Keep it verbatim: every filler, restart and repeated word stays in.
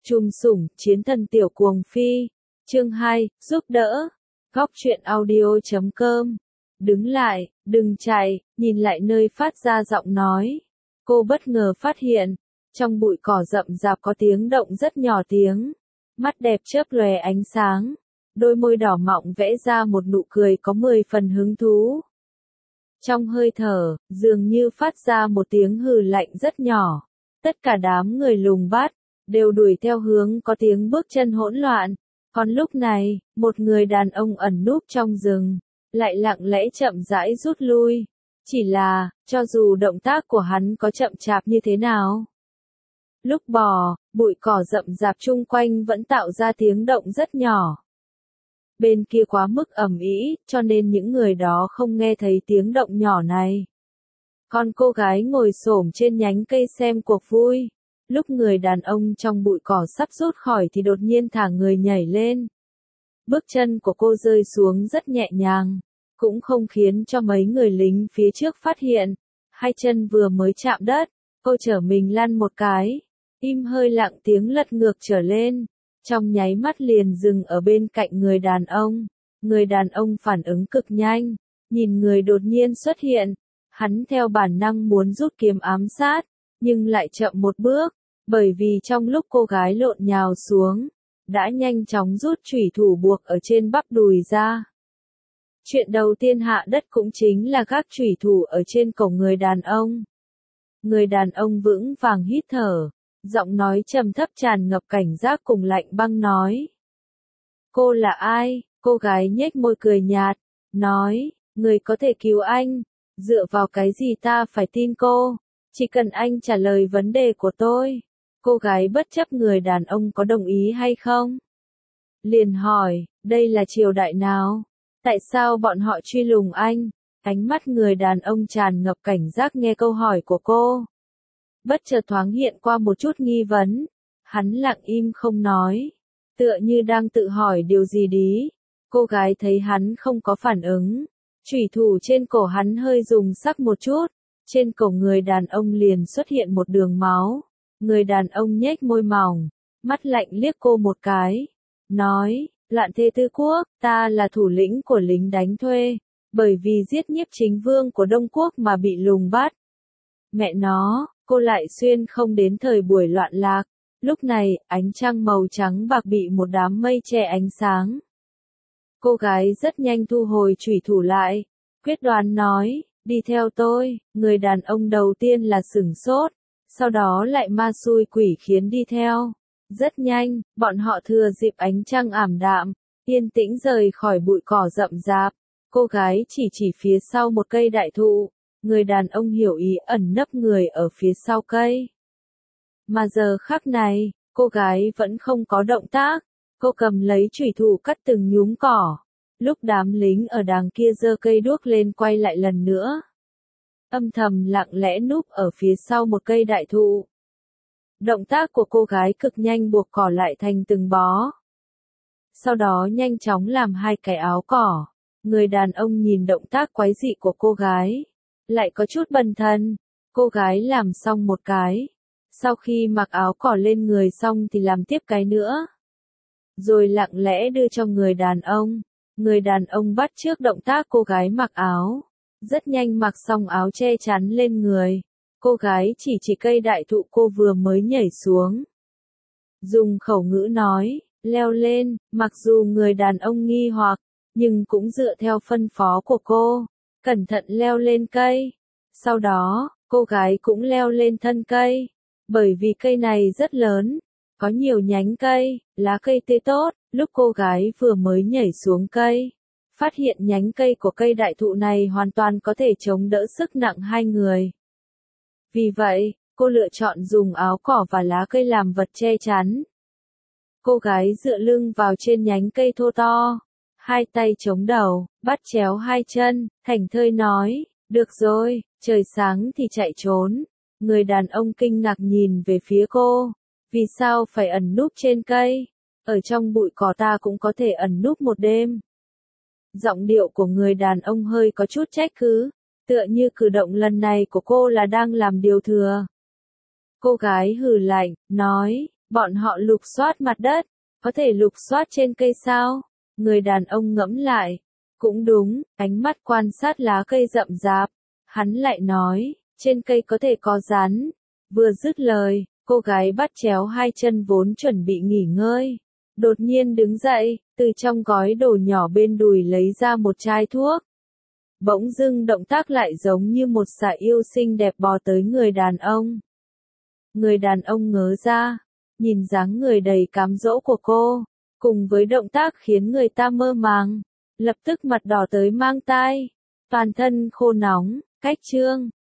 Trùm sủng, chiến thần tiểu cuồng phi. Chương hai, giúp đỡ. Góc truyện audio chấm com. Đứng lại, đừng chạy, nhìn lại nơi phát ra giọng nói. Cô bất ngờ phát hiện, trong bụi cỏ rậm rạp có tiếng động rất nhỏ tiếng. Mắt đẹp chớp lóe ánh sáng. Đôi môi đỏ mọng vẽ ra một nụ cười có mười phần hứng thú. Trong hơi thở, dường như phát ra một tiếng hừ lạnh rất nhỏ. Tất cả đám người lùng bắt, đều đuổi theo hướng có tiếng bước chân hỗn loạn. Còn lúc này, một người đàn ông ẩn núp trong rừng, lại lặng lẽ chậm rãi rút lui. Chỉ là, cho dù động tác của hắn có chậm chạp như thế nào. Lúc bò, bụi cỏ rậm rạp chung quanh vẫn tạo ra tiếng động rất nhỏ. Bên kia quá mức ầm ĩ, cho nên những người đó không nghe thấy tiếng động nhỏ này. Còn cô gái ngồi xổm trên nhánh cây xem cuộc vui. Lúc người đàn ông trong bụi cỏ sắp rút khỏi thì đột nhiên thả người nhảy lên. Bước chân của cô rơi xuống rất nhẹ nhàng, cũng không khiến cho mấy người lính phía trước phát hiện. Hai chân vừa mới chạm đất, cô trở mình lăn một cái, im hơi lặng tiếng lật ngược trở lên. Trong nháy mắt liền dừng ở bên cạnh người đàn ông. Người đàn ông phản ứng cực nhanh, nhìn người đột nhiên xuất hiện. Hắn theo bản năng muốn rút kiếm ám sát, nhưng lại chậm một bước, bởi vì trong lúc cô gái lộn nhào xuống, đã nhanh chóng rút chủy thủ buộc ở trên bắp đùi ra. Chuyện đầu tiên hạ đất cũng chính là gác chủy thủ ở trên cổ người đàn ông. Người đàn ông vững vàng hít thở, giọng nói trầm thấp tràn ngập cảnh giác cùng lạnh băng nói. Cô là ai? Cô gái nhếch môi cười nhạt, nói, người có thể cứu anh, dựa vào cái gì ta phải tin cô, chỉ cần anh trả lời vấn đề của tôi. Cô gái bất chấp người đàn ông có đồng ý hay không. Liền hỏi, đây là triều đại nào? Tại sao bọn họ truy lùng anh? Ánh mắt người đàn ông tràn ngập cảnh giác nghe câu hỏi của cô. Bất chợt thoáng hiện qua một chút nghi vấn. Hắn lặng im không nói, tựa như đang tự hỏi điều gì đấy. Cô gái thấy hắn không có phản ứng, chủy thủ trên cổ hắn hơi rung sắc một chút. Trên cổ người đàn ông liền xuất hiện một đường máu. Người đàn ông nhếch môi mỏng, mắt lạnh liếc cô một cái, nói, Loạn Thê Tư Quốc, ta là thủ lĩnh của lính đánh thuê, bởi vì giết nhiếp chính vương của Đông Quốc mà bị lùng bắt. Mẹ nó, cô lại xuyên không đến thời buổi loạn lạc. Lúc này, ánh trăng màu trắng bạc bị một đám mây che ánh sáng. Cô gái rất nhanh thu hồi chủy thủ lại, quyết đoán nói, đi theo tôi. Người đàn ông đầu tiên là sửng sốt, sau đó lại ma xui quỷ khiến đi theo. Rất nhanh, bọn họ thừa dịp ánh trăng ảm đạm, yên tĩnh rời khỏi bụi cỏ rậm rạp. Cô gái chỉ chỉ phía sau một cây đại thụ, người đàn ông hiểu ý ẩn nấp người ở phía sau cây. Mà giờ khắc này, cô gái vẫn không có động tác, cô cầm lấy chủy thủ cắt từng nhúm cỏ. Lúc đám lính ở đàng kia giơ cây đuốc lên quay lại lần nữa. Âm thầm lặng lẽ núp ở phía sau một cây đại thụ. Động tác của cô gái cực nhanh buộc cỏ lại thành từng bó. Sau đó nhanh chóng làm hai cái áo cỏ. Người đàn ông nhìn động tác quái dị của cô gái, lại có chút bần thần. Cô gái làm xong một cái. Sau khi mặc áo cỏ lên người xong thì làm tiếp cái nữa. Rồi lặng lẽ đưa cho người đàn ông. Người đàn ông bắt chước động tác cô gái mặc áo. Rất nhanh mặc xong áo che chắn lên người. Cô gái chỉ chỉ cây đại thụ cô vừa mới nhảy xuống. Dùng khẩu ngữ nói, leo lên, mặc dù người đàn ông nghi hoặc, nhưng cũng dựa theo phân phó của cô, cẩn thận leo lên cây. Sau đó, cô gái cũng leo lên thân cây. Bởi vì cây này rất lớn, có nhiều nhánh cây, lá cây tươi tốt. Lúc cô gái vừa mới nhảy xuống cây, phát hiện nhánh cây của cây đại thụ này hoàn toàn có thể chống đỡ sức nặng hai người. Vì vậy, cô lựa chọn dùng áo cỏ và lá cây làm vật che chắn. Cô gái dựa lưng vào trên nhánh cây thô to, hai tay chống đầu, bắt chéo hai chân, thảnh thơi nói, được rồi, trời sáng thì chạy trốn. Người đàn ông kinh ngạc nhìn về phía cô, vì sao phải ẩn núp trên cây? Ở trong bụi cỏ ta cũng có thể ẩn núp một đêm. Giọng điệu của người đàn ông hơi có chút trách cứ, tựa như cử động lần này của cô là đang làm điều thừa. Cô gái hừ lạnh, nói, Bọn họ lục soát mặt đất, có thể lục soát trên cây sao? Người đàn ông ngẫm lại. Cũng đúng, ánh mắt quan sát lá cây rậm rạp. Hắn lại nói, trên cây có thể có rắn. Vừa dứt lời, cô gái bắt chéo hai chân vốn chuẩn bị nghỉ ngơi. Đột nhiên đứng dậy, từ trong gói đồ nhỏ bên đùi lấy ra một chai thuốc. Bỗng dưng động tác lại giống như một xà yêu xinh đẹp bò tới người đàn ông. Người đàn ông ngớ ra, nhìn dáng người đầy cám dỗ của cô, cùng với động tác khiến người ta mơ màng, lập tức mặt đỏ tới mang tai, toàn thân khô nóng, cách chương.